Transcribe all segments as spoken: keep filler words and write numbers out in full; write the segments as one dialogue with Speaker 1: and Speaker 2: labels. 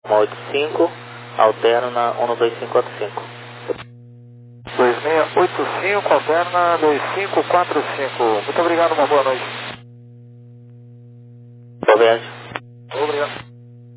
Speaker 1: oito cinco, alterna na um dois cinco quatro cinco.
Speaker 2: dois seis oito cinco, alterna dois cinco quatro cinco. Muito obrigado, uma boa noite.
Speaker 1: Boa viagem.
Speaker 2: Obrigado.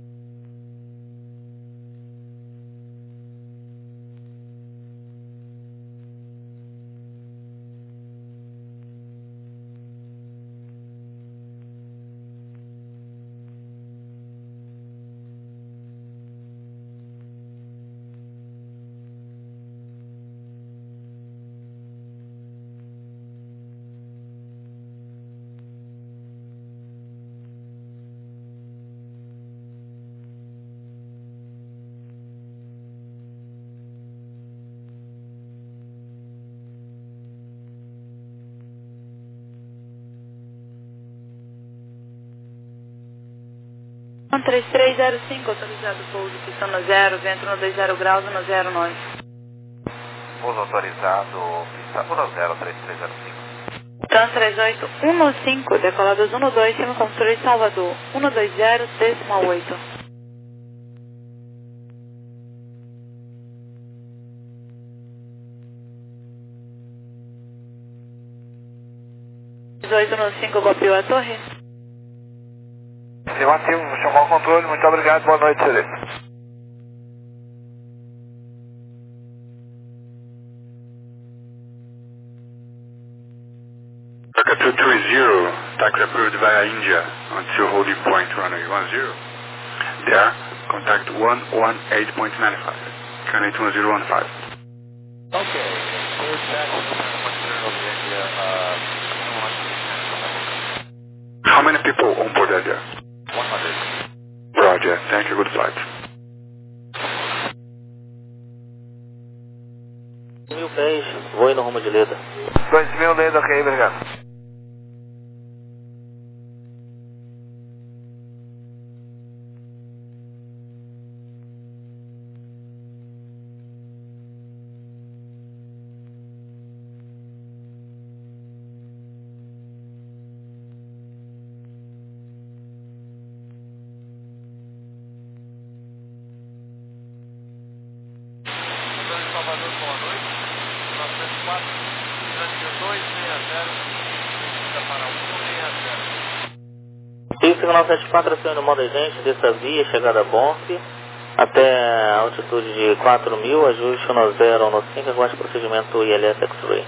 Speaker 3: um três três zero cinco, autorizado pouso, pistão no zero, vento no dois zero graus, no zero nove.
Speaker 2: Pouso autorizado, pista no zero três três zero cinco.
Speaker 3: Trans três oito um cinco, decolados um dois, cima construir Salvador, um dois zero, decimal oito. dezoito no cinco, golpeou a torre.
Speaker 2: Sim, ativo, chamou o controle, muito obrigado, boa noite, Celeste.
Speaker 4: Rocket two three zero, taxi approved via India until holding point runway one zero. There, contact one one eight point nine five, Can eight one zero one five.
Speaker 2: Okay, third taxi one zero India, uh,
Speaker 4: How many people on board that there?
Speaker 2: one hundred.
Speaker 4: Roger, thank you, good flight.
Speaker 1: Mil pés, voe no rumo de Leda.
Speaker 2: dois mil, Leda, ok, obrigado. Salvador, boa noite. novecentos e quatro, dois seis zero, para um seis zero.
Speaker 1: Pista nove sete quatro, acione o modo agente, dessa via, chegada a Bonfe, até a altitude de quatro mil, ajuste no zero no cinco, aguarde procedimento I L S X-Ray.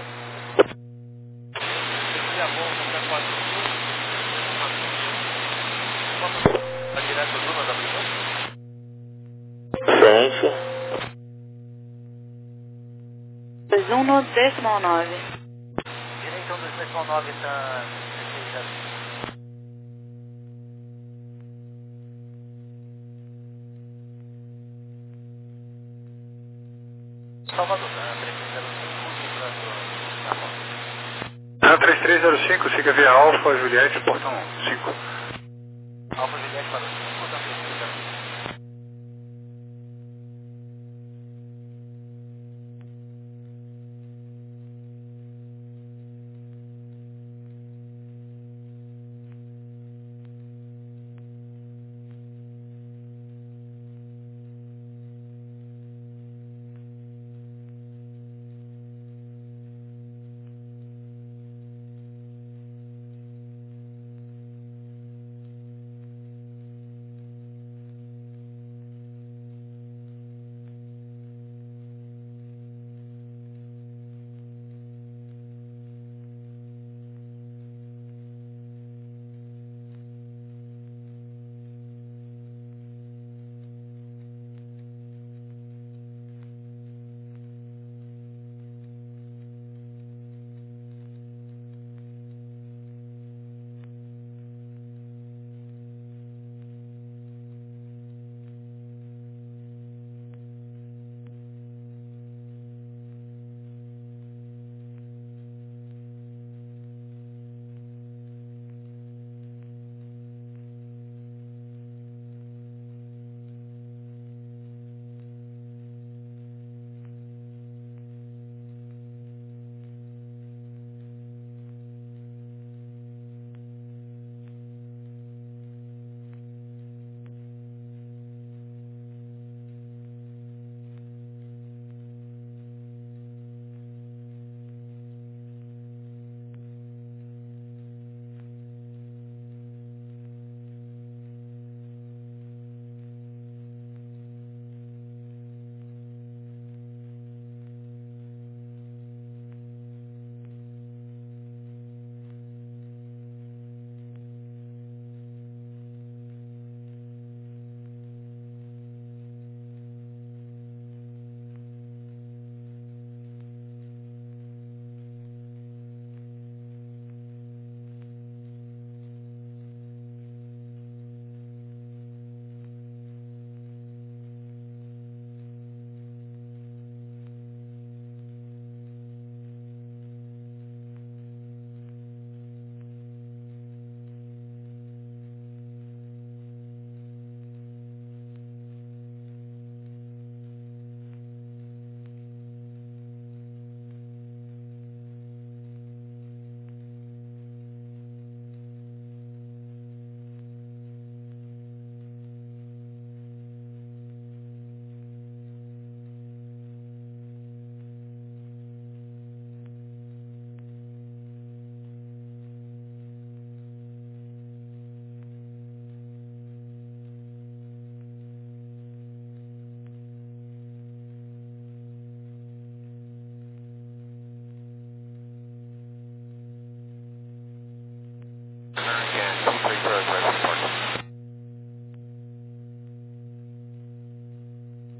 Speaker 2: Seria bom até quatro mil. Está direto do Lula da Prisão?
Speaker 1: Frente.
Speaker 3: dois um no decimal nove.
Speaker 2: Direitão do decimal nove está... Salvador, né?
Speaker 4: três três zero cinco, siga via Alfa, Juliette, portão cinco.
Speaker 2: Alfa Juliette para o cinco, da três três zero cinco.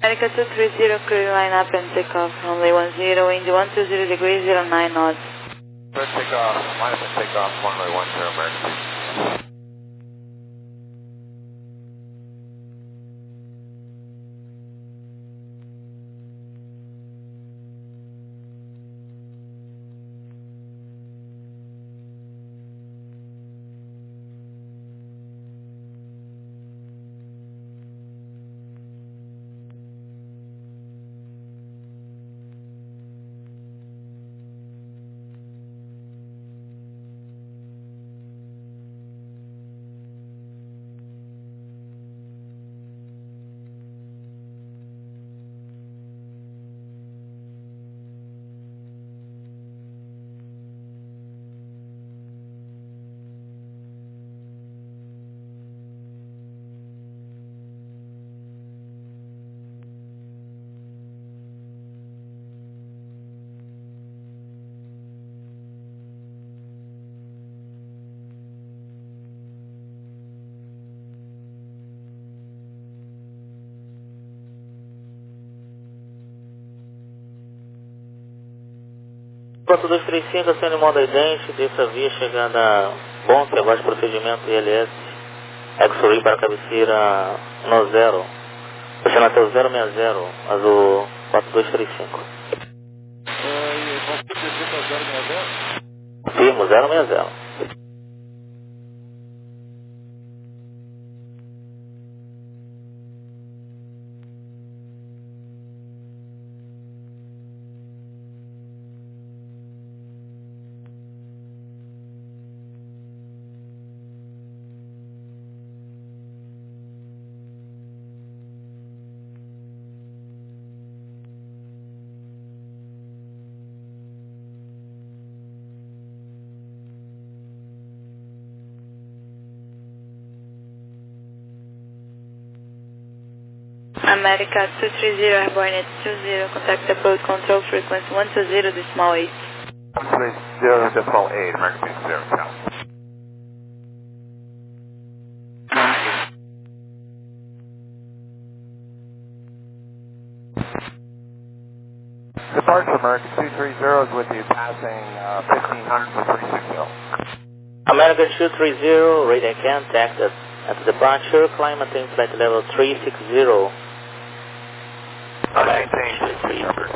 Speaker 3: America two three zero, clear line up and take off. Runway one zero, wind one two zero degrees, zero nine knots.
Speaker 2: Let's take off, line up and take off, runway one zero, American.
Speaker 1: quatro dois três cinco, acende modo idente, desça via chegada bom, que aguarde procedimento I L S, X-Ray para cabeceira no zero, puxando até o zero seis zero, azul quatro dois três cinco. Firmo, zero seis zero.
Speaker 3: America two three zero, airborne at two zero, contact approach control frequency one two zero, decimal eight.
Speaker 2: one three zero, decimal eight, American two zero, south. Departure American two three zero is with you, passing uh, fifteen hundred for three sixty.
Speaker 1: American two three zero, radar contact at, at departure, climb maintain flight level three six zero.
Speaker 2: Maintain three hundred.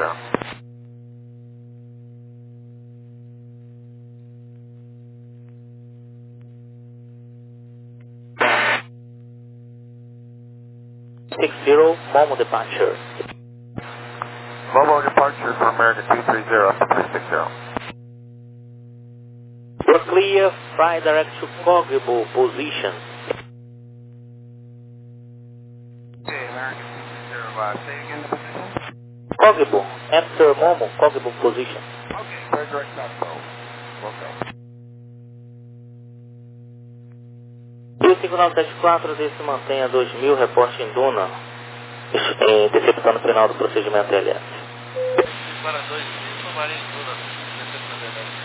Speaker 1: six zero, Momo departure.
Speaker 2: Momo departure for American two three zero, three six zero.
Speaker 1: You're clear, fly direct to Cognable position.
Speaker 2: Okay, American two three zero, uh, say again the position?
Speaker 1: Cognable, after Momo, Cognable position.
Speaker 2: Okay, clear direct south pole. Okay.
Speaker 1: E o cinco nove sete quatro desse mantém a dois mil, reporte em Duna, interceptando o final do procedimento L S.
Speaker 5: Para dois mil, tomarem em Duna, interceptando L S.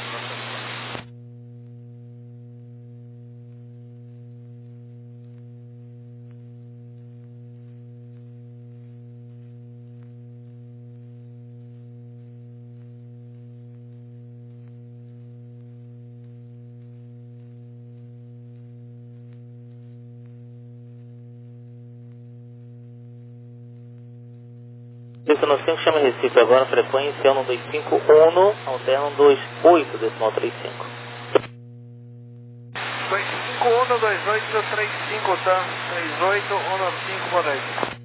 Speaker 1: Destino cinco, chama Recife agora, frequência um dois cinco um, alterna um dois oito, decimal trinta e cinco.
Speaker 2: dois cinco um, dois oito três cinco, tá? três oito um cinco, boa noite.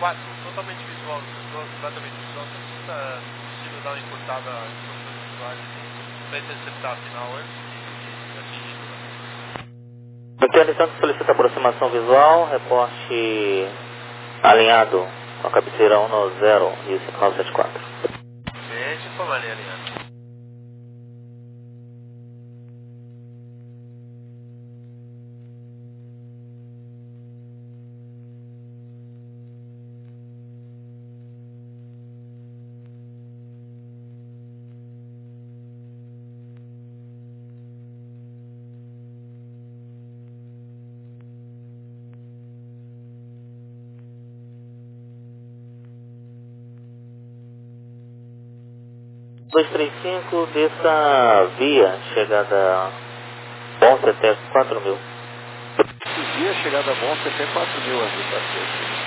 Speaker 5: quatro, totalmente visual, completamente visual, se está possível dar uma encurtada em posições visuais para interceptar a final antes de atingir.
Speaker 1: Entendo então que solicita aproximação visual, reporte alinhado com a cabeceira um nove zero e cinco nove sete quatro.
Speaker 5: Gente, por maneira alinhada.
Speaker 1: dois três cinco, desça via, chegada Bonse até quatro mil.
Speaker 2: Via chegada Bonse até quatro mil aqui, parceiro.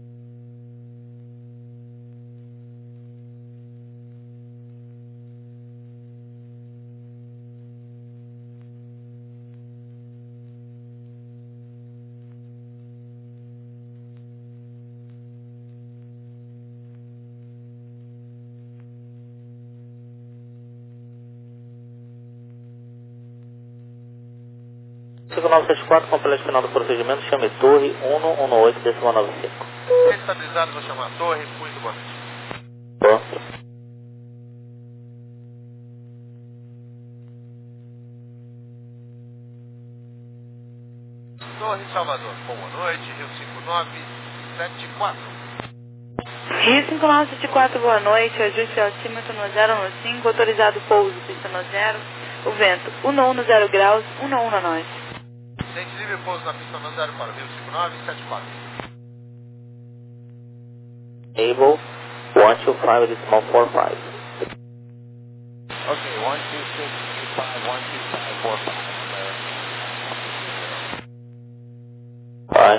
Speaker 1: cinco nove sete quatro, completo final do procedimento, chame torre um um um oito, decimal nove cinco.
Speaker 5: Estabilizado, vou chamar a torre, muito boa noite.
Speaker 1: Bom.
Speaker 5: Torre Salvador, boa noite, Rio cinco nove sete quatro.
Speaker 3: Rio cinco nove sete quatro, boa noite, ajuste altímetro no zero um cinco, autorizado pouso, pista no zero, o vento um um zero graus, um um na nós.
Speaker 5: Gente livre, pouso na pista no zero para o Rio cinco nove sete quatro.
Speaker 1: Able one two five, decimal four five.
Speaker 2: Ok, one two six two five, one two five four five.
Speaker 1: Vai.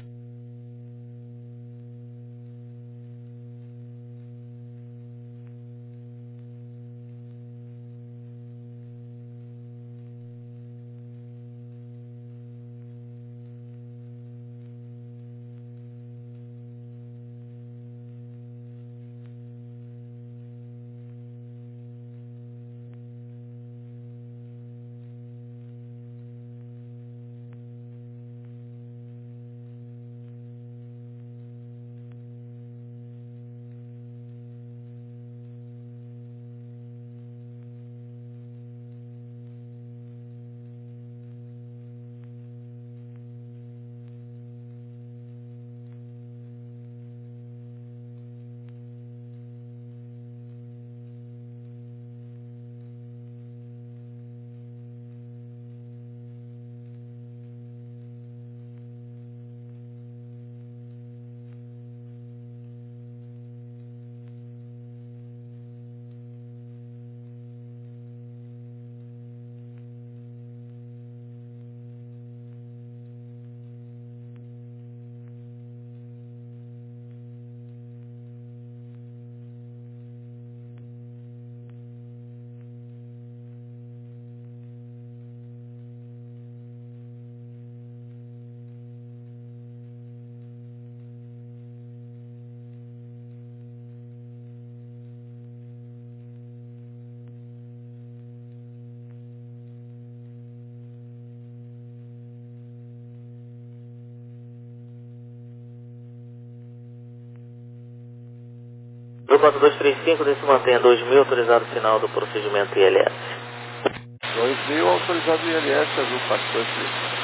Speaker 1: Do quatro dois três cinco, desse mantenha dois mil, autorizado final do procedimento I L S.
Speaker 2: dois mil, autorizado I L S, azul quatro dois três cinco.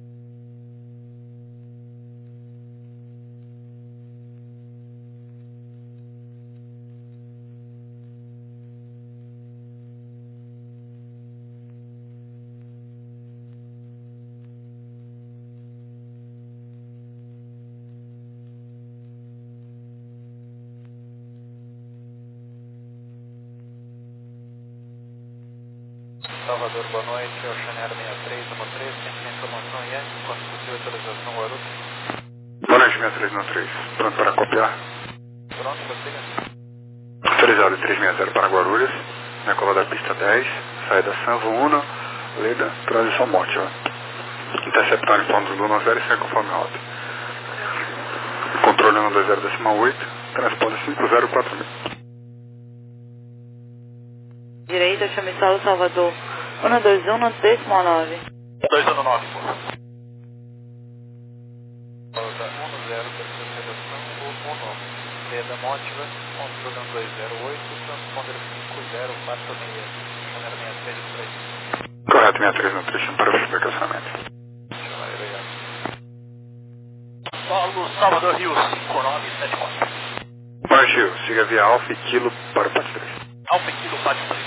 Speaker 6: Salvador, boa noite, Oceanero sessenta e três, número três, sempre na informação I S, quando possível autorização Guarulhos.
Speaker 4: Boa noite, sessenta e três no três. Pronto para copiar?
Speaker 6: Pronto, prossiga.
Speaker 4: Autorizado trezentos e sessenta para Guarulhos, na curva da pista dez, saída Sanvo Uno, Leda, transição Monte, ó. Interceptando em forma do Luna zero e segue conforme a rota. Controle Controle um dois zero decimal oito, transponder cinco zero quatro mil.
Speaker 3: Direita, chame Saulo Salvador. um dois um, decimal nove.
Speaker 5: dois um nove, pô.
Speaker 6: Pausa um zero, terceira redação, o um. Leda Mótiva, controle um dois zero oito, transponder cinco zero quatro seis, Channel sessenta e três três.
Speaker 4: Correto, sessenta e três Nutrition para o explicacionamento.
Speaker 6: Channel, obrigado.
Speaker 5: Paulo Salvador Rio, cinco nove sete quatro.
Speaker 4: Partiu, siga via Alfa e Kilo para o Pátio três.
Speaker 5: Alfa Kilo Pátio três.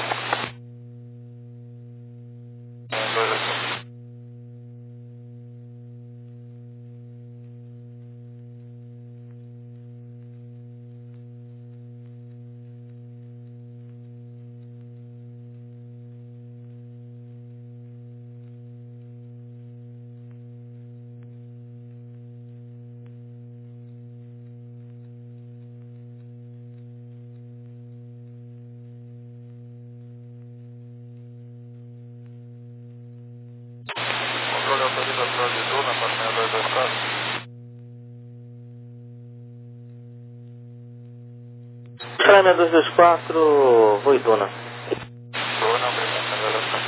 Speaker 6: Controle autorização de Duna para seis dois dois quatro.
Speaker 1: Chame dois dois quatro, vou Iduna.
Speaker 6: Duna, obrigado, revelação.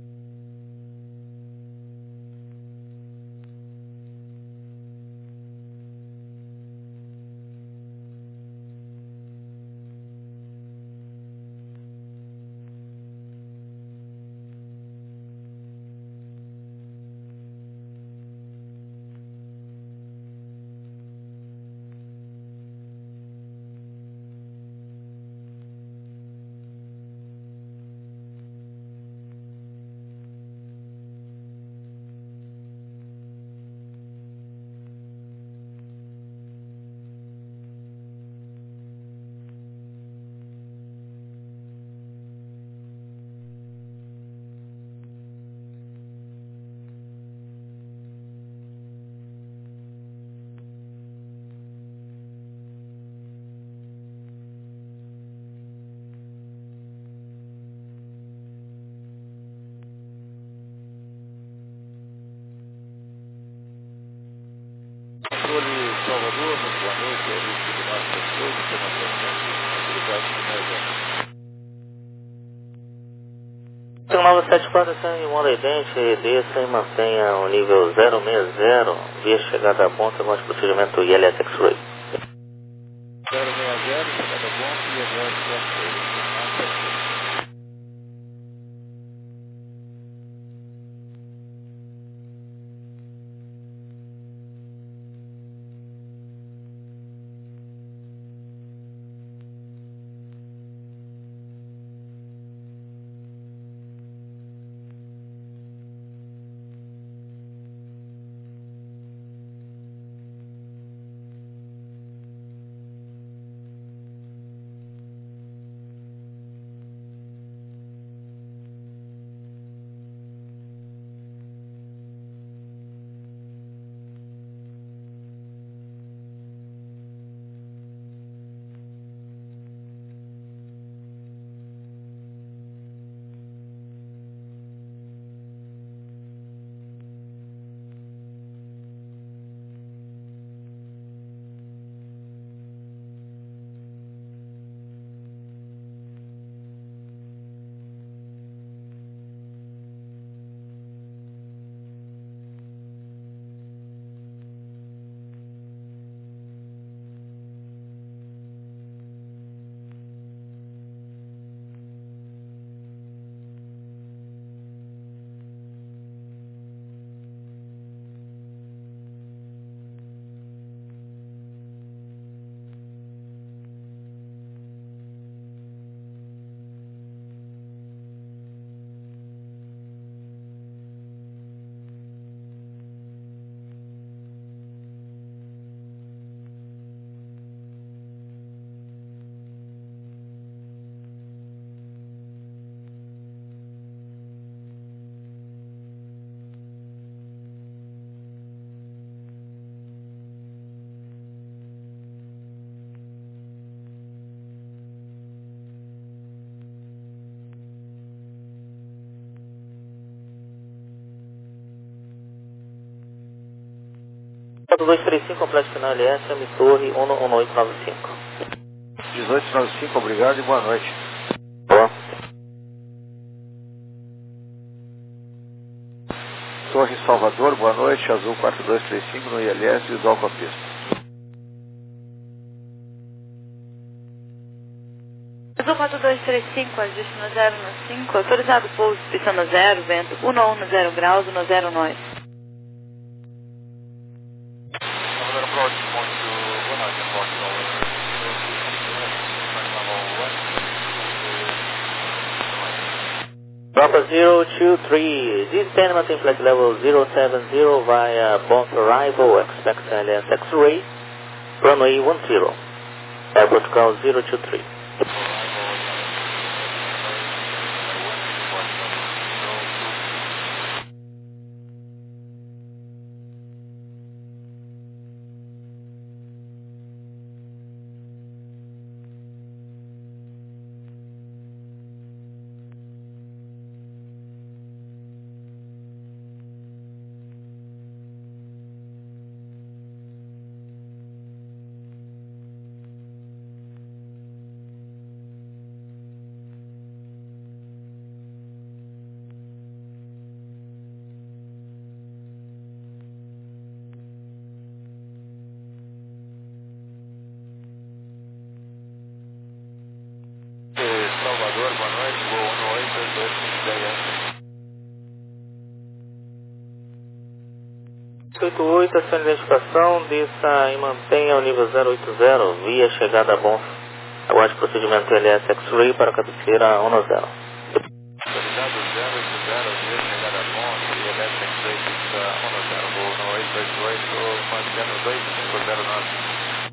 Speaker 2: Controle Salvador, muito boa noite, é o Luiz do Norte das Coisas, internacionalmente, utilidade de Nova.
Speaker 1: Tem nove sete quatro, sem moda idêntica, desça e mantenha o nível zero seis zero, via chegada a ponta com o procedimento I L S X-Ray.
Speaker 2: zero seis zero, chegada bom, e agora X-Ray.
Speaker 1: dois três cinco, complexo final L S, M Torre um um oito nove cinco.
Speaker 2: dezoito noventa e cinco, obrigado e boa noite.
Speaker 1: Boa.
Speaker 2: Torre Salvador, boa noite, Azul quatro dois três cinco no I L S, visual com a pista.
Speaker 3: Azul quatro dois três cinco, ajuste no zero no cinco, autorizado pouso, pista no zero, vento um um no zero graus, no zero nós.
Speaker 1: Papa zero two three, descend maintain flight level zero seven zero via bounce arrival, expect L S X-ray, runway one zero, airport call zero two three.
Speaker 6: Salvador, boa noite, voo um oito dois dois cinco
Speaker 1: oito oito, acione a identificação, desça e mantenha o nível zero oito zero, via chegada a bom. Aguarde procedimento L S X-ray para cabeceira um zero.
Speaker 6: Autorizado zero oito zero, via chegada a bom, I L S X-ray pista um zero, voo um oito oito oito, mantendo dois cinco zero nove.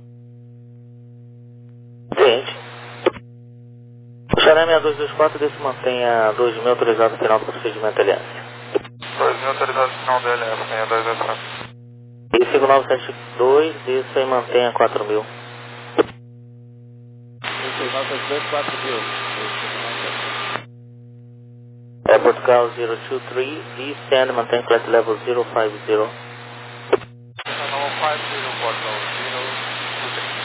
Speaker 1: Gente, Xaré seis dois dois quatro, desça e mantenha dois mil autorizado final do procedimento L S.
Speaker 6: dois mil autorizado final do L S, seis dois dois quatro.
Speaker 1: E cinco nove sete dois, desça e mantenha quatro mil.
Speaker 2: cinco nove sete dois, quatro mil.
Speaker 1: Airport call zero two three, descend, mantém flight level zero five zero.
Speaker 6: Level five zero, portal zero two three.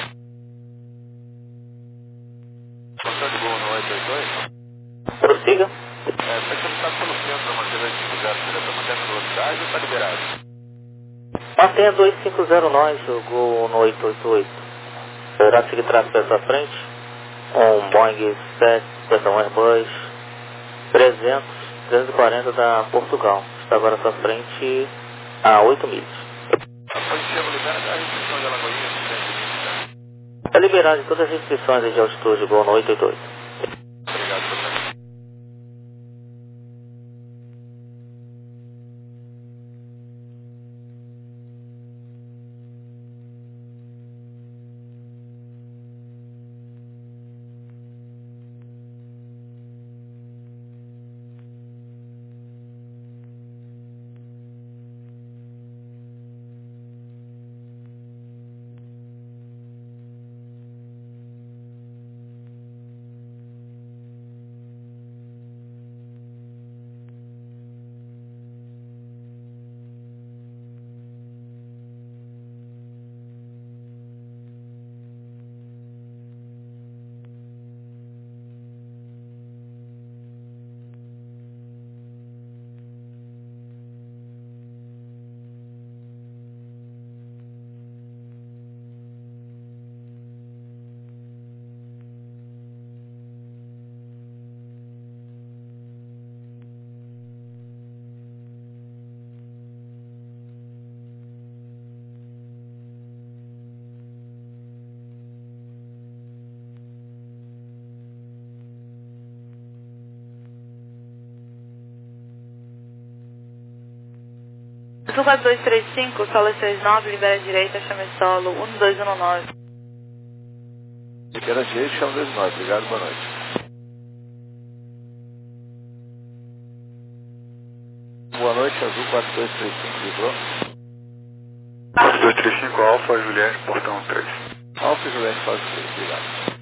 Speaker 6: Motor de voo um oito oito oito.
Speaker 1: Prossiga.
Speaker 6: É, foi solicitado pelo centro, manter dois cinco zero, você já está mantendo velocidade ou está liberado?
Speaker 1: Mantenha dois cinco zero nós, o Gol no oito oito oito. Deverá seguir tráfego à sua frente. Um Boeing sete cinquenta e um Airbus trezentos, trezentos e quarenta da Portugal. Está agora à sua frente a oito milhas.
Speaker 6: Foi Chego libera a restrição de Alagoinhas, cento e vinte, né?
Speaker 1: Está liberado de todas as restrições de altitude, Gol no oito oito oito.
Speaker 6: Obrigado, professor.
Speaker 3: Azul quatro dois três cinco, solo seis nove, libera a direita, chame solo um dois um nove.
Speaker 2: Libera a direita, chama dois nove, obrigado, boa noite. Boa noite, Azul quatro dois três cinco, vibrou.
Speaker 4: quatro dois três cinco, Alfa, Juliette, portão três.
Speaker 2: Alfa e Juliette, faz três, obrigado.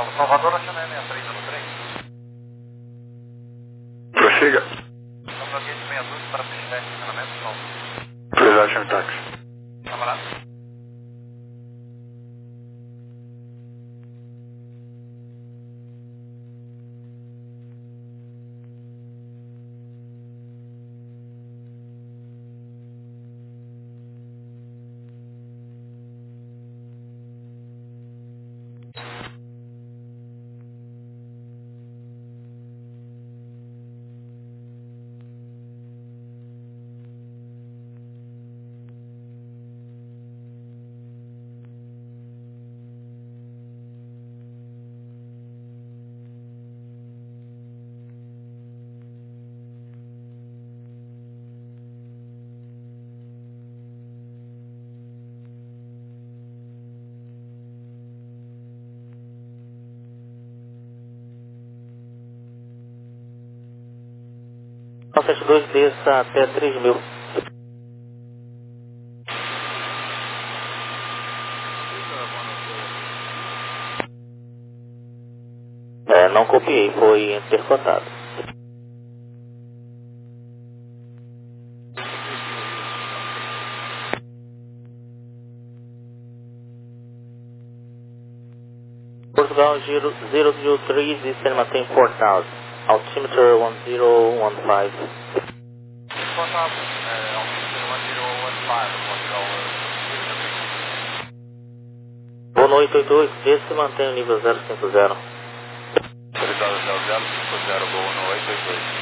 Speaker 6: São Salvador, Oceanária sessenta e três zero três.
Speaker 4: Prossiga.
Speaker 6: Estamos no gate meia dúzia para fechar estacionamento, não.
Speaker 4: Autorizado, chame táxi.
Speaker 6: Camarada.
Speaker 1: nove sete dois, desça até três mil. É, não copiei, foi intercotado. Portugal zero zero três, descendo mantém quatro mil. Altimeter um zero um cinco.
Speaker 6: Contato, é, altimeter um zero um cinco, Portugal zero três.
Speaker 1: Boa noite, oito oito, desce e mantém o nível zero cinco zero.
Speaker 6: Autorizado zero zero cinco zero, boa noite, oito oito.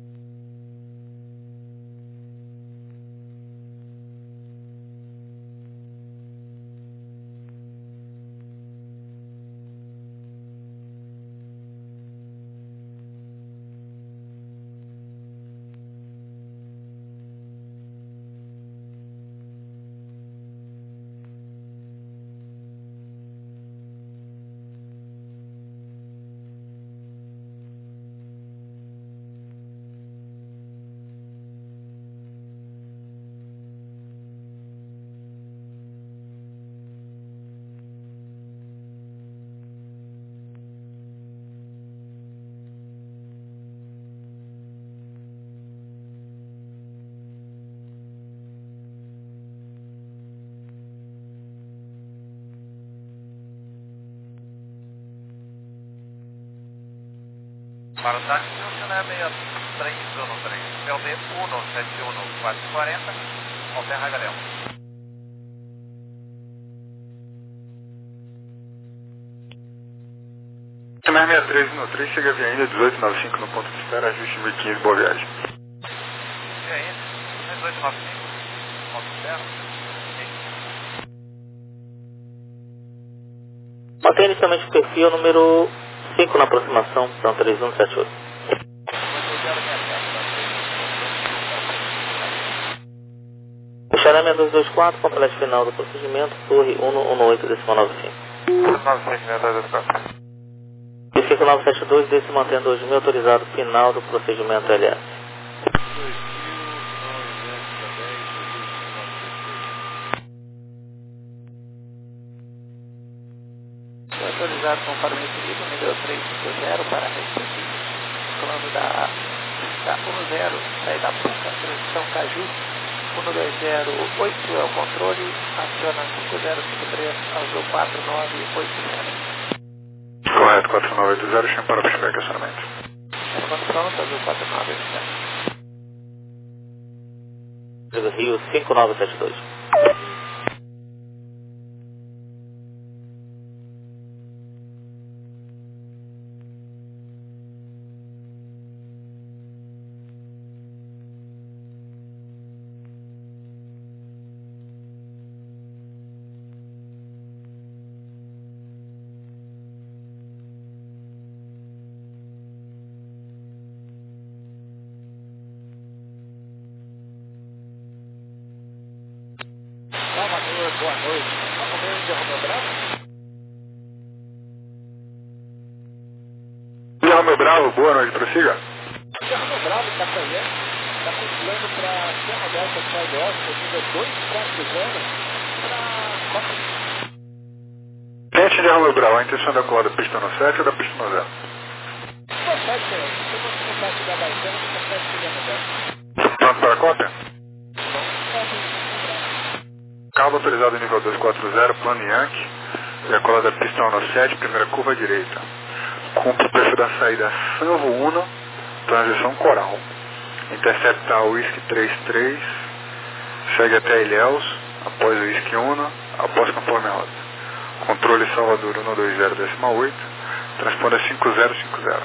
Speaker 6: Para o táxi, Oceanária sessenta e três zero três. L D um sete um quatro quatro zero, Alterra Galhão.
Speaker 4: Oceanária sessenta e três zero três, chega via ainda dezoito noventa e cinco no ponto de espera, ajuste mil e quinze, boa viagem.
Speaker 6: E aí, dezoito noventa e cinco, ponto de espera.
Speaker 1: Mantém inicialmente o perfil número cinco na aproximação, são três um sete oito. Fechará seis dois dois quatro, completo final do procedimento, torre um um oito, décimo nove cinco.
Speaker 2: nove sete seis dois dois quatro.
Speaker 1: E cinco nove sete dois, desse mantém dois mil, autorizado final do procedimento L S.
Speaker 2: Autorizado conforme recebido, nível três cinco zero para Recife, plano da, da um zero, saída Puca, transição Caju, um dois zero oito é o controle, aciona cinco zero cinco três, azul quatro nove oito zero.
Speaker 4: Correto, quatro nove oito zero, chame para o pushback, acionamento.
Speaker 2: Chamando pronto, azul quatro nove oito zero.
Speaker 1: Rio cinco nove sete dois.
Speaker 2: Salvador, boa noite. Vamos ver onde é Romeu Bravo?
Speaker 4: E Romeu Bravo, boa noite, prossiga.
Speaker 2: O Romeu Bravo está caindo, está com plano para Serra Delta Side Oscar, nível dois quatro zero, para Copa.
Speaker 4: Tente Índia Romeo Bravo, a intenção da colada pista no sete ou da pista no zero?
Speaker 2: No sete, senhor. Se eu não contato da baixana, no sete seria melhor.
Speaker 4: Pronto para a cópia?
Speaker 2: Então,
Speaker 4: Carro autorizado nível dois quatro zero, plano Yankee. E a colada pista no sete, primeira curva direita. Cumpre o perfil da saída Sanvo Uno, transição Coral. Intercepta o Whisky três três, segue até Ilhéus, após o Whisky Uno, após conforme a rota. Controle Salvador um dois zero decimal oito, transponda cinco zero cinco zero.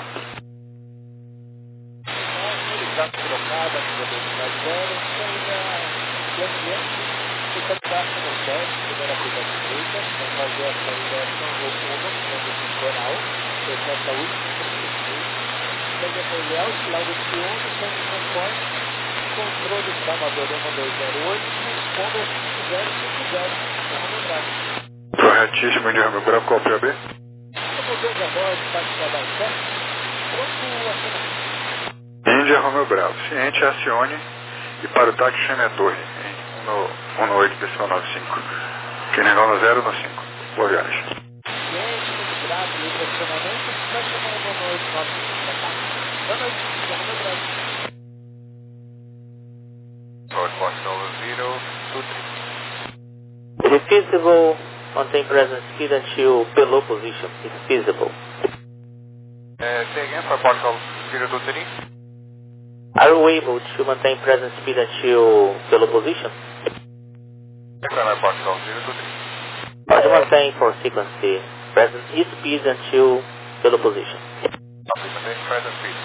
Speaker 2: exato trocada, nível dois mais zero, saída plano Yankee, fica abaixo no sete, primeira curva direita, vai fazer a saída Sanvo Uno, transição Coral, intercepta o Whisky três três, segue até Ilhéus, lá o Whisky Uno, sempre conforme, controle Salvador um dois zero oito, responda cinco zero cinco zero, é Romeo Bravo.
Speaker 4: Corretíssimo, Índia Romeo Bravo, qual o P A B?
Speaker 2: Como dois a bordo, parte da baixada, pronto a cena.
Speaker 4: Índia Romeo Bravo, ciente, acione e para o táxi chame a torre, em um oito decimal nove cinco. Que negócio no zero no cinco. Boa viagem.
Speaker 2: Ciente, muito grato, e o posicionamento, vai chamar o um oito nove cinco para cá. Boa noite, Índia Romeo Bravo.
Speaker 1: It is feasible, maintain present speed until below position. It's feasible.
Speaker 6: Uh, say again for Portugal zero two three.
Speaker 1: Are you able to maintain present speed until below position?
Speaker 6: Confirm Portugal zero two three.
Speaker 1: Pode manter for sequence present speed until below position.
Speaker 6: Copy, maintain present speed.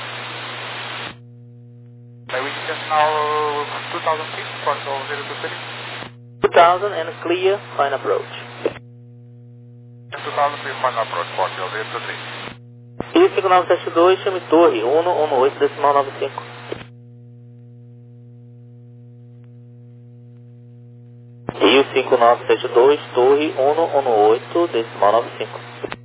Speaker 6: Uh, we can now two thousand feet, Portugal zero two three.
Speaker 1: two thousand and clear, fine approach.
Speaker 6: two thousand feet, final approach, Portugal zero two three.
Speaker 1: E cinco nove sete dois, chame torre um um oito decimal nove cinco. E o cinco nove sete dois, torre um um oito decimal nove cinco.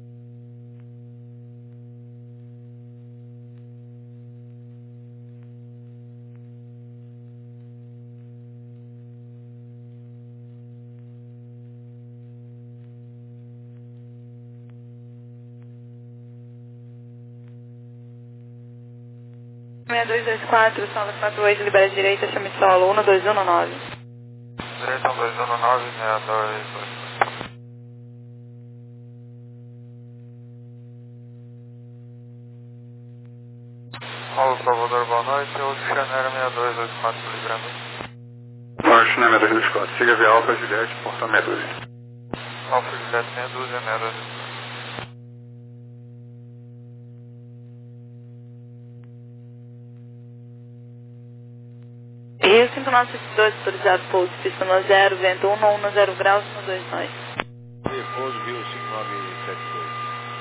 Speaker 3: seis dois dois quatro, sala quatro oito, libera direita, chame solo um dois um nove.
Speaker 6: Direção dois um nove, né, dois dois. Paulo Salvador, boa noite, eu Chanera seis dois dois quatro, livramento.
Speaker 4: Marcha na seis dois quatro, siga via Alfa Juliette, porta meia dúzia.
Speaker 6: Alfa Juliette, meia dúzia, meia dúzia.
Speaker 3: Rio cinco nove sete dois, autorizado pouso, pista no zero, vento um um zero graus, um dois nove.
Speaker 7: Repouso Rio cinco nove sete dois.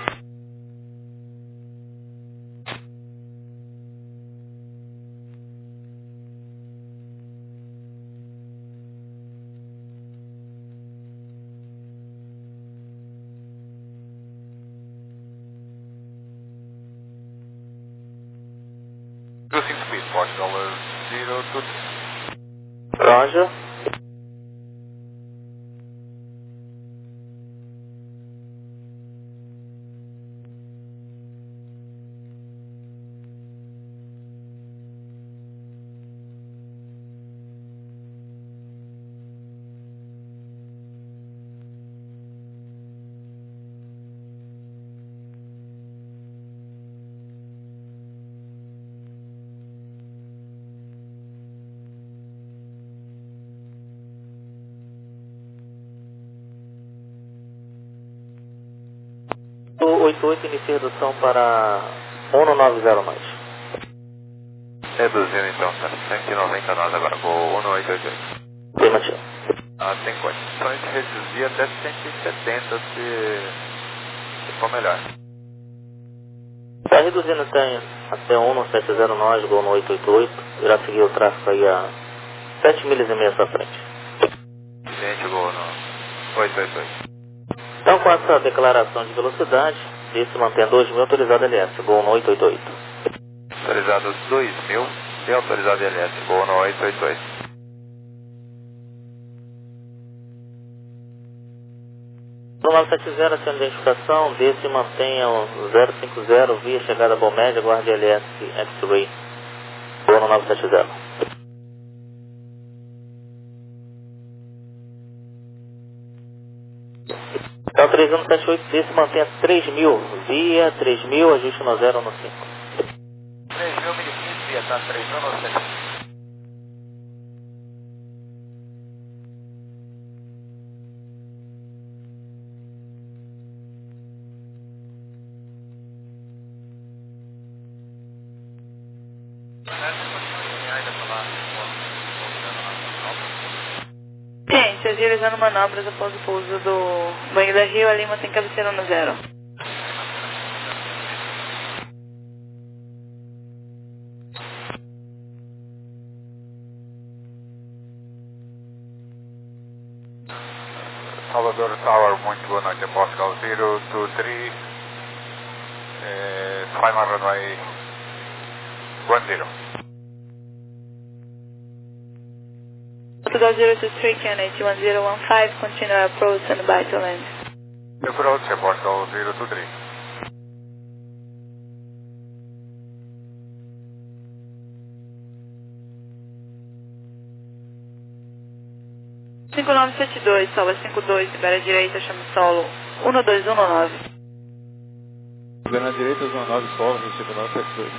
Speaker 6: Rio cinco speed, Portugal zero two three.
Speaker 1: Roger. oito oito inicia redução para um nove zero mais.
Speaker 6: Reduzindo então, tá? cento e noventa nós agora, vou um oito oito oito.
Speaker 1: Tem mantido.
Speaker 6: Ah, tem condições de reduzir até cento e setenta se, se for melhor.
Speaker 1: Está reduzindo tem até um sete zero nós, gol no oito oito oito. Irá seguir o tráfego aí a sete milhas e meia à sua frente.
Speaker 6: Gente, gol no oito oito oito.
Speaker 1: Então, com essa declaração de velocidade, disse mantém dois mil autorizado L S, gol no oito oito oito.
Speaker 6: Autorizado dois mil e autorizado L S, gol no oito oito oito.
Speaker 1: No nove sete zero, sem identificação, desse mantenha o zero cinco zero via chegada Bom Média, guarde L S X-Ray. Boa no nove sete zero. Então três um sete oito, desse mantenha três mil, via três mil, ajuste no zero no cinco.
Speaker 6: três mil, mil e quinze, via, tá? três mil, no sete.
Speaker 3: Gente, agilizando manobras após o pouso do Banho da Rio, a Lima tem cabeceira no zero.
Speaker 4: Salvador Tower, muito boa noite, Portugal zero two three, eh, final runway one zero.
Speaker 3: Portugal zero two three, Kennedy one zero one five, continue approach and by to land.
Speaker 4: Approach, Portugal zero two three.
Speaker 3: cinco nove sete dois, salva cinco dois, libera a direita, chama solo um dois um nove.
Speaker 7: Libera a direita, zona nove, solo, cinco nove sete dois.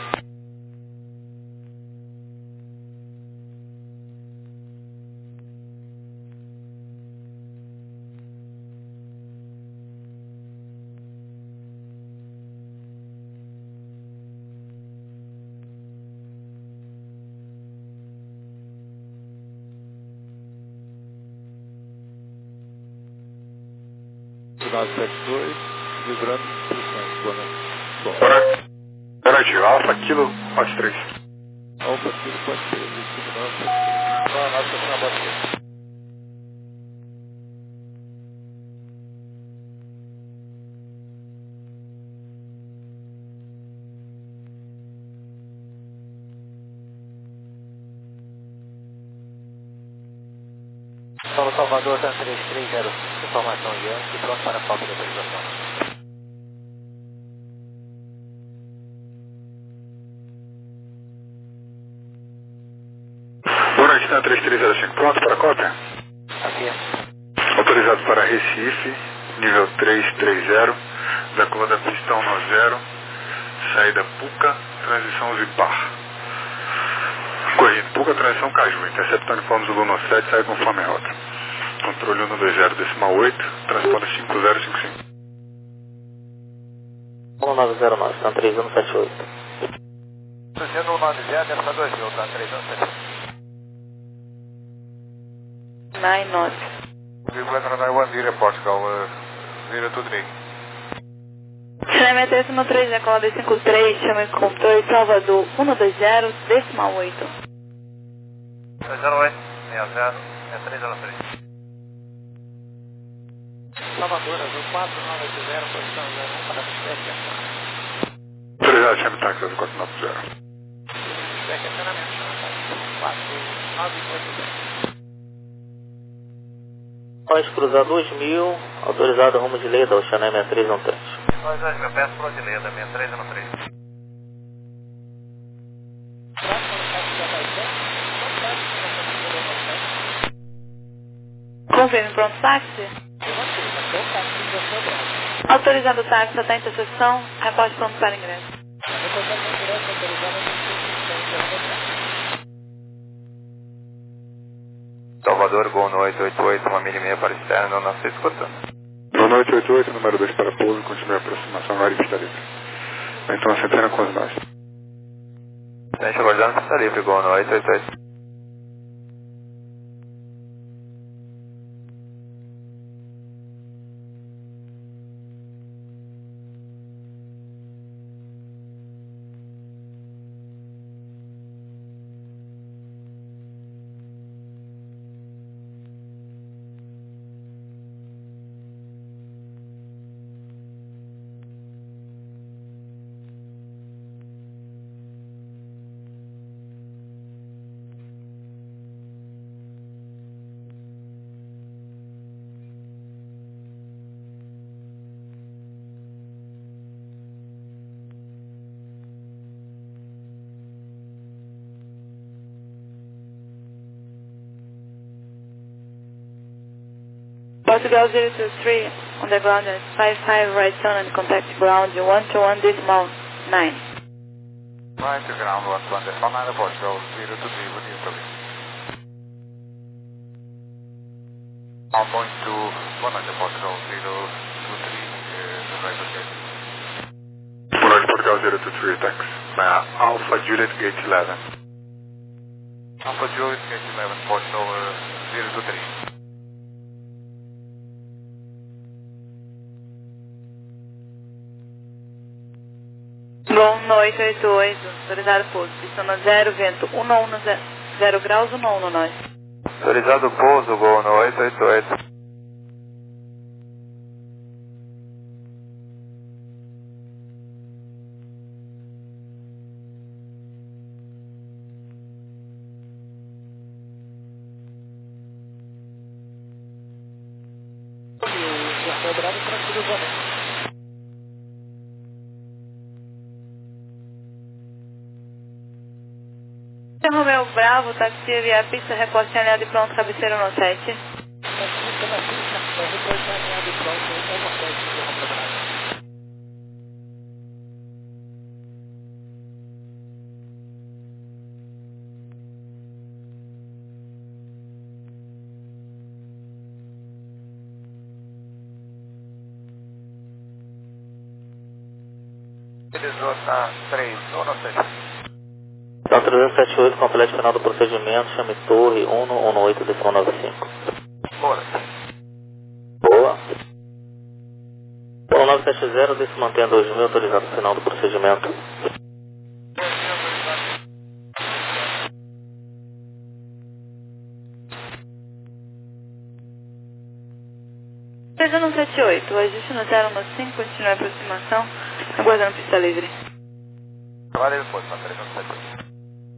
Speaker 7: nove sete dois, vibrando instruções, boa noite. Bom.
Speaker 4: Boa noite, Alfa, Kilo, pode três.
Speaker 7: Alfa, Kilo, pode três, cinco nove sete dois.
Speaker 6: Boa noite, pessoal, pode três. Solo Salvador, tá três três zero cinco, informação Yankee, pronto para a falta de autorização.
Speaker 4: Boa noite, Tan três três zero cinco, pronto para a cópia?
Speaker 6: Aqui.
Speaker 4: Autorizado para Recife, nível três três zero, da curva da pistão no zero, saída Puca, transição Zipar. Corrido Puca, transição Caju, interceptando uniforme Zulu no sete, sai conforme a rota. Controle um dois zero, decimal oito, transponder cinco zero cinco cinco.
Speaker 1: um nove zero nove, Tan três um sete oito.
Speaker 6: Cruzeiro um nove zero, deve estar dois mil, tá? três um sete.
Speaker 3: nove nove.
Speaker 4: Vibrando na one zero, Portugal zero two three.
Speaker 3: Cinemetro décimo três, decola cinco três, chama de controle Salvador um dois zero, decimal oito.
Speaker 6: dois zero oito, seis zero, seis três zero três. Salvador, azul quatro nove oito zero, posição zero um para a
Speaker 4: Autorizado, chame táxi azul quatro nove zero.
Speaker 6: estacionamento, quatro nove oito zero.
Speaker 1: Nós cruzar dois mil, autorizado rumo de Leda, Oxané seis três um três.
Speaker 6: dois dois mil, peço pro de Leda, seis três um três.
Speaker 3: Confirme pronto táxi. Autorizado o táxi até a interseção, reporte pronto para ingresso.
Speaker 6: Salvador, Gol no oito oito oito, uma milha e meia para externo, não sei escutando.
Speaker 4: Boa noite, oito oito, número dois para pouso, continue a aproximação, área está livre. Então, centena com os nós.
Speaker 6: Gente, aguardando que está livre, Gol no oito oito oito.
Speaker 3: Portugal zero two three on the ground and five five right turn and contact ground one two one decimal nine.
Speaker 6: Right to ground one two one decimal nine, Portugal zero two three, good news, Toby. Now going to one hundred, Portugal zero two three, uh, right okay.
Speaker 4: Boa noite, Portugal zero two three, thanks. Uh, Alpha Juliet Gate eleven.
Speaker 6: Alpha Juliet Gate eleven, Portugal uh, zero two three.
Speaker 3: Gol oito oito oito, autorizado pouso, pista no zero, vento um um zero graus, um um no nós.
Speaker 6: Autorizado pouso, Gol no oito oito oito.
Speaker 2: Bravo, tranquilo, Boné.
Speaker 3: Romeu Bravo, táxi via pista, reporte alinhado e pronto, cabeceira no sete.
Speaker 2: Taxista na pista, reporte alinhado e pronto, um sete, Romeu Bravo.
Speaker 6: Minnesota três, nono sete.
Speaker 1: Então trezentos e setenta e oito, complete final do procedimento, chame torre um um oito decimal nove cinco.
Speaker 6: Bora.
Speaker 1: Boa. um nove sete zero, desse mantém dois mil, autorizado o final do procedimento.
Speaker 3: trezentos e setenta e oito, o ajuste no zero no cinco, continua a aproximação, aguardando pista livre.
Speaker 6: Valeu, depois, na trezentos e setenta e oito.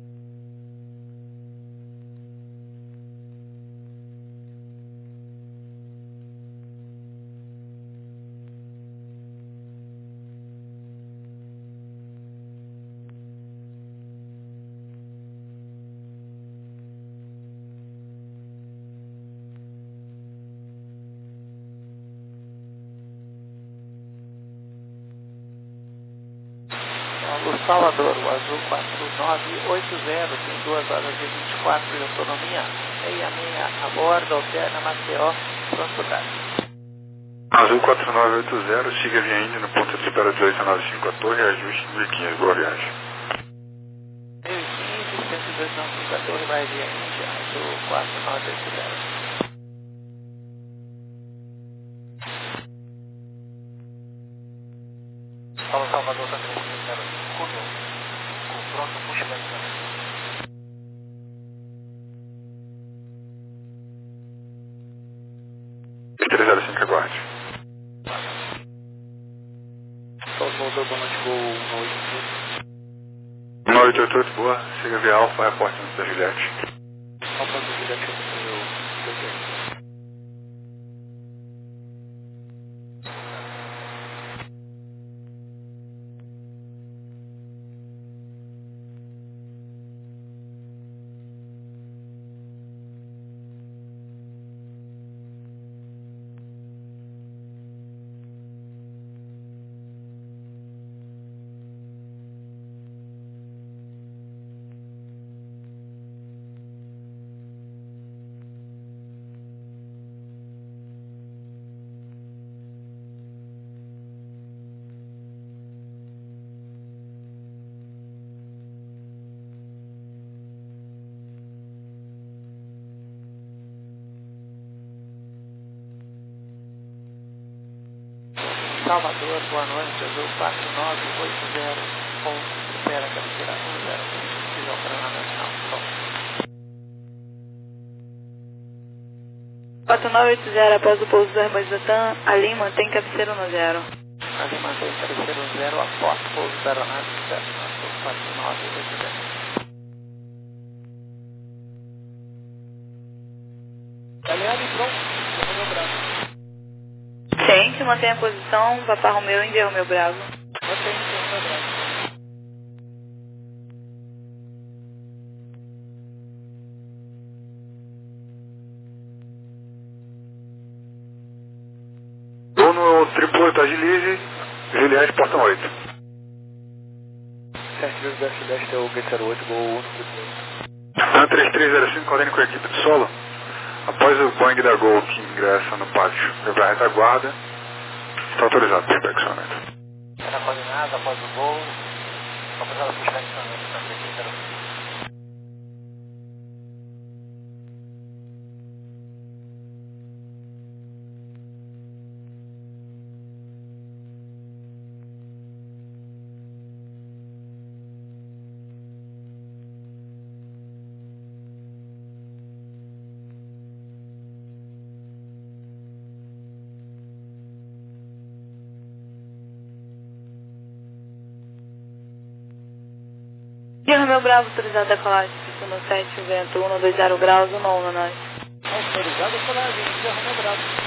Speaker 2: Salvador, o azul quatro nove oito zero, tem duas horas e vinte e quatro de autonomia, seis seis a bordo, alterna Maceió, pronto pro táxi.
Speaker 4: Azul quatro nove oito zero, siga via Índia no ponto de espera dezoito nove cinco a torre, ajuste mil e quinhentos, boa viagem.
Speaker 2: mil e quinze, cento e dois nove cinco a torre, vai via Índia, azul quatro nove oito zero.
Speaker 6: Fala, Salvador, tá três zero cinco, com pronto, puxa mais também.
Speaker 4: três zero cinco, aguarde.
Speaker 7: Salvador, boa noite, voo um oito oito.
Speaker 4: nove oito oito oito, boa, siga via Alfa, airport da Juliette.
Speaker 7: Alfa do Juliette, eu tenho o T G.
Speaker 2: Salvador, boa noite, azul quatro nove oito zero, com espera cabeceira um zero cinco, visão Paraná Nacional, pronto.
Speaker 3: quatro nove oito zero, após o pouso da Hermosatan, ali mantém cabeceira no zero.
Speaker 2: Ali mantém cabeceira um zero, após o pouso da aeronáutica, azul quatro nove oito zero. Aliado e pronto, eu vou braço.
Speaker 3: Ciente, mantém a posição, Papa Romeu, Índia Romeu Bravo.
Speaker 2: Mantém o meu braço.
Speaker 4: Gol triplo oito, agilize, Juliette, portão oito.
Speaker 6: sete vezes Dash Dash é o Gate zero oito, Gol um, triplo oito.
Speaker 4: A N três três zero cinco, coordene com a equipe de solo. Após o Boeing da Gol que ingressa no pátio, levar a retaguarda, está autorizado para o perfeccionamento.
Speaker 6: Era coordenada após o voo, autorizado para o perfeccionamento da três zero cinco.
Speaker 3: Guia Romeu Bravo, autorizado a decolagem, pista no sete, vento um dois zero graus, um nove nós.
Speaker 2: Autorizado a decolagem, Guia Romeu Bravo.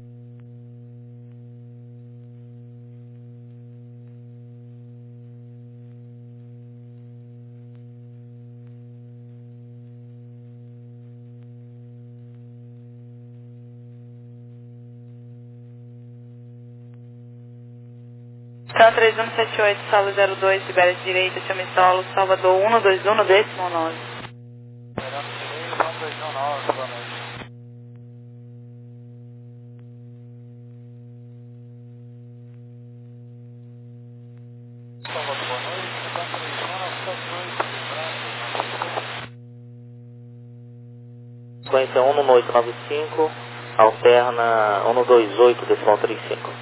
Speaker 3: São três um sete oito, sala zero dois, Sibéria de direita, chame solo, Salvador um dois um, décimo nove.
Speaker 6: um dois um nove, boa noite. Salvador, boa noite, um três um nove sete oito,
Speaker 1: Sequência um no oito nove cinco, alterna um dois oito, decimal trinta e cinco.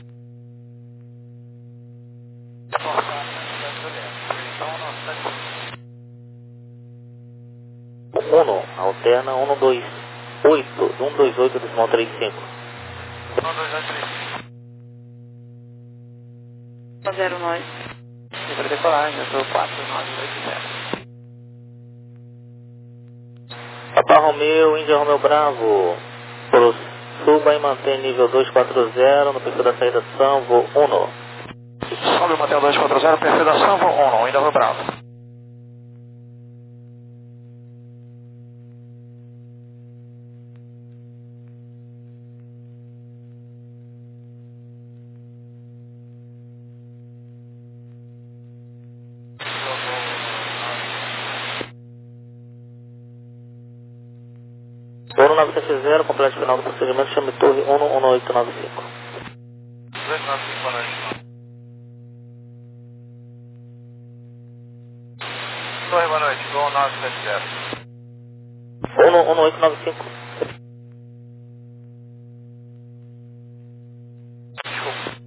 Speaker 1: um, alterna um dois oito, um dois oito, decimal trinta e cinco.
Speaker 6: um dois oito três.
Speaker 3: zero nove.
Speaker 2: Livre decolagem, eu sou quatro nove oito zero.
Speaker 1: Papa Romeu, Índia Romeu Bravo, pro suba e mantém nível dois quatro zero no perfil da saída Sanvo um.
Speaker 6: Sobe o Matheus dois quatro zero, perfil da Sanvo um, ainda vou bravo.
Speaker 1: um nove sete zero, completo final do procedimento, chame torre um um oito nove cinco.
Speaker 6: dois nove cinco, boa noite. Torre, boa noite, Gol nove sete zero.
Speaker 1: um um oito nove cinco.
Speaker 6: Desculpa.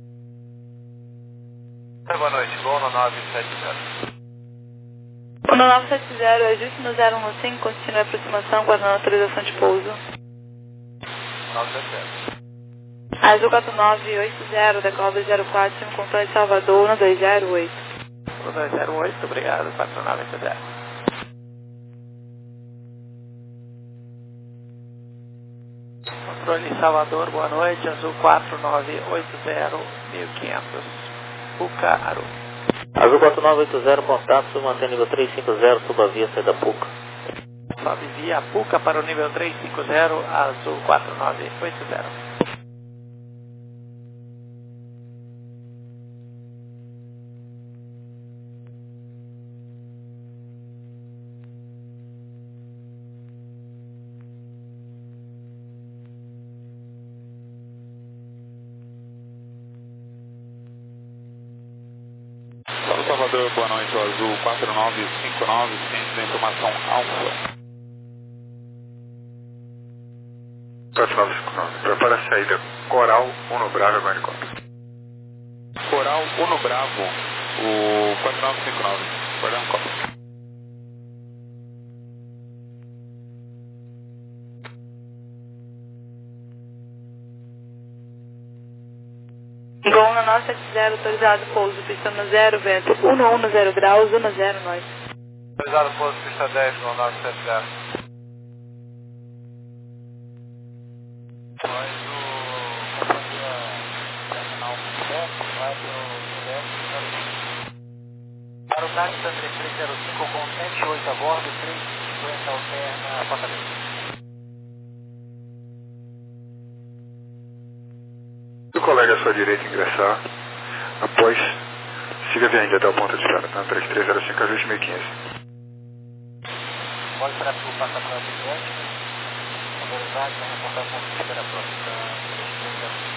Speaker 6: Torre, boa noite, Gol nove sete zero.
Speaker 3: O nove sete zero, ajuste no zero um cinco, continue a aproximação, guardando autorização de pouso.
Speaker 6: nove sete zero.
Speaker 3: Azul quatro nove oito zero, decola dois zero quatro, um controle de Salvador, um dois zero oito.
Speaker 2: um dois zero oito, obrigado, quatro nove oito zero. Controle Salvador, boa noite, Azul quatro nove oito zero, mil e quinhentos, Puca, Aru.
Speaker 1: Azul quatro nove oito zero, contato, mantém nível três cinco zero, suba a via, saída Puca.
Speaker 2: Sobe via Puca para o nível três cinco zero, Azul quatro nove oito zero.
Speaker 7: Salvador, boa noite, o Azul quatro nove cinco nove, ciente da informação Alfa.
Speaker 4: quatro nove cinco nove, prepara a saída Coral, Uno Bravo, agora em conta.
Speaker 7: Coral Uno Bravo, o quatro nove cinco nove, guardando copa.
Speaker 3: Gol na nove sete zero, autorizado pouso, pista no zero, vento um um zero graus, um zero nós.
Speaker 6: Autorizado pouso, pista dez, Gol nove sete zero. Nós, o companhia terminal sete, vai para o Sudeste, para o táxi da três três zero cinco com sete oito a bordo, três cinquenta alterna, apartamento.
Speaker 4: pegue a sua direita e ingressar. Após, siga a viagem até o ponto de espera, tá? três três zero cinco, ajuste mil e quinze.
Speaker 6: Pode esperar que eu passe a prova de ótica. Autorizado, vai reportar o ponto de espera próximo, tá? três três zero cinco.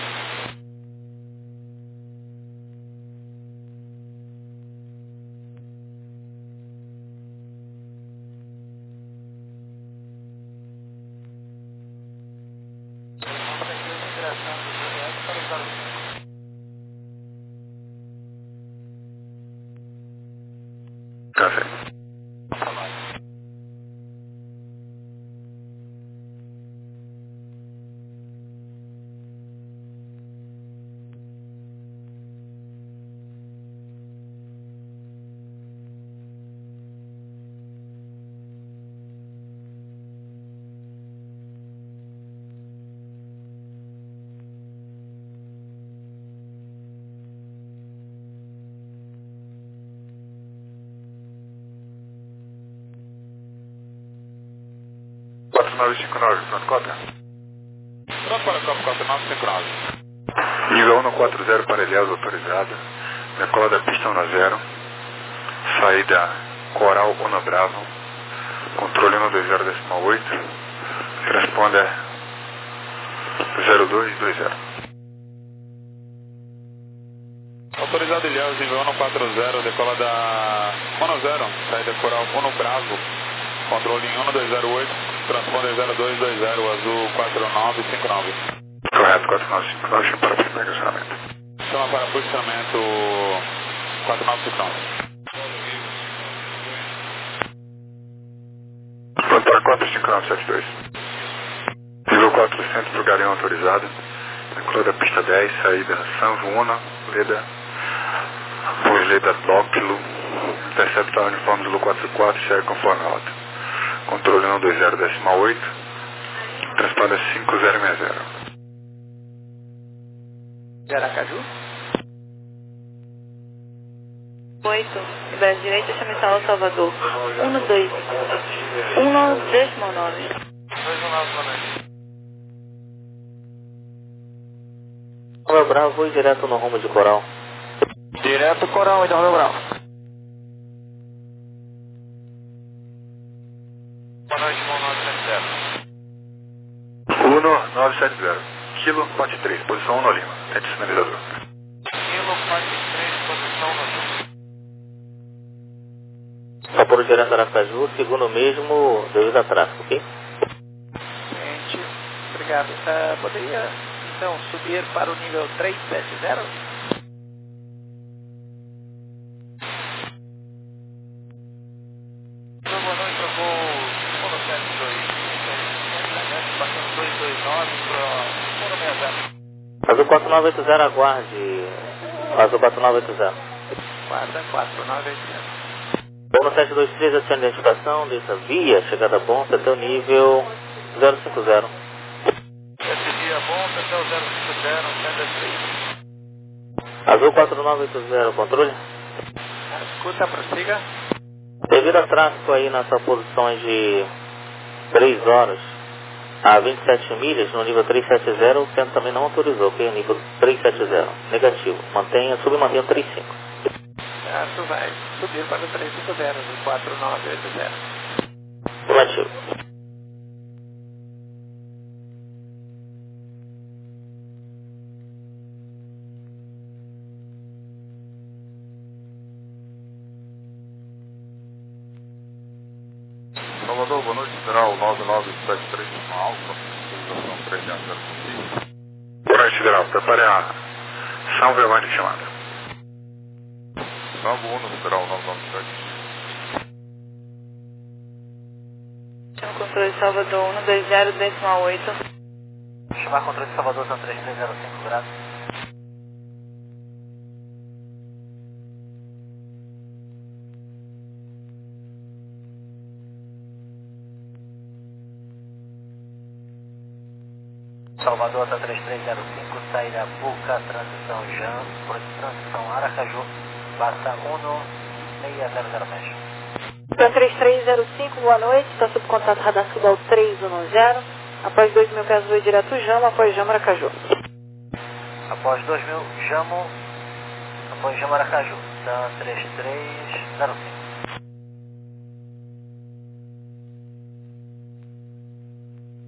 Speaker 4: Café. quatro nove cinco nove, pronto, cópia.
Speaker 7: Pronto para a Copa quatro nove cinco nove.
Speaker 4: Nível um quatro zero para Ilhéus, autorizado. Decola da pista um zero. Saída Coral um Bravo. Controle um dois zero decimal oito. Responde zero dois dois zero.
Speaker 7: Autorizado Ilhéus, nível um quatro zero, decola da um zero. Saída Coral um Bravo. Controle em um dois zero oito, transponder zero dois dois zero, azul quatro nove cinco nove.
Speaker 4: Correto, quatro nove cinco nove, chama para posicionamento.
Speaker 7: Chama para posicionamento quatro nove cinco nove.
Speaker 4: Pronto para quatro cinco nove sete dois. Nível quatrocentos para o Galeão autorizado. Decola da pista dez, saída Sanvo um, Leda, pois Leda Dóquilo, interceptar uniforme do Lu quatro quatro, segue conforme a rota. Controle um dois zero decimal oito, transponder cinco zero seis zero.
Speaker 2: De Aracaju?
Speaker 3: oito, libera direita, chame Sala Salvador. um dois. um decimal nove.
Speaker 6: dois um nove, boa noite.
Speaker 1: Romeu Bravo, vou direto no rumo de Coral.
Speaker 2: Direto Coral, então, Romeu Bravo.
Speaker 6: Boa noite, um nove sete zero.
Speaker 4: um nove sete zero. Kilo quatro três, posição um no Lima. Tente sinalizador.
Speaker 6: Kilo quatro três, posição no Lima.
Speaker 1: Vapor direto Aracaju, segundo mesmo, devido a tráfego, ok?
Speaker 2: Gente, obrigado. Uh, poderia, então, subir para o nível três sete zero?
Speaker 6: Boa noite, eu vou um sete dois. Passando dois dois nove para um seis zero.
Speaker 1: Azul quatro nove oito zero, aguarde. Azul quatro nove oito zero.
Speaker 2: Guarda quatro nove oito zero.
Speaker 1: Voo no sete dois três, acione a identificação, desça via, chegada ponta até o nível zero cinco zero.
Speaker 6: Esse dia bom, até o zero cinco zero, sete três.
Speaker 1: Azul quatro nove oito zero, controle?
Speaker 2: Escuta, prossiga.
Speaker 1: Devido a tráfego aí na sua posição de três horas a vinte e sete milhas no nível trezentos e setenta, o centro também não autorizou, ok? Nível trezentos e setenta, negativo. Mantenha, submantenha o trinta e cinco.
Speaker 2: Certo, vai subir para o trezentos e cinquenta, do quatro nove oito zero.
Speaker 1: Negativo.
Speaker 4: Salvador, boa noite, Federal nove nove sete três no Alfa, autorização três zero zero. Boa noite, Federal, prepare a São Vermont de chamada. Salvo um, Federal nove nove sete.
Speaker 3: Chama o controle de Salvador um dois zero decimal oito.
Speaker 6: Chamar controle de Salvador, são três três zero cinco graus. Salvador, tá três três zero cinco, saída Buca, transição Jan, transição Aracaju, passa um seis zero zero mesh.
Speaker 8: Para três três zero cinco, boa noite, está sob contato radar Sudal três um zero, após dois mil pés, voo direto Jama, após Jama, Aracaju.
Speaker 9: Após dois mil, Jamo, após Jamaracaju, tá três três zero cinco.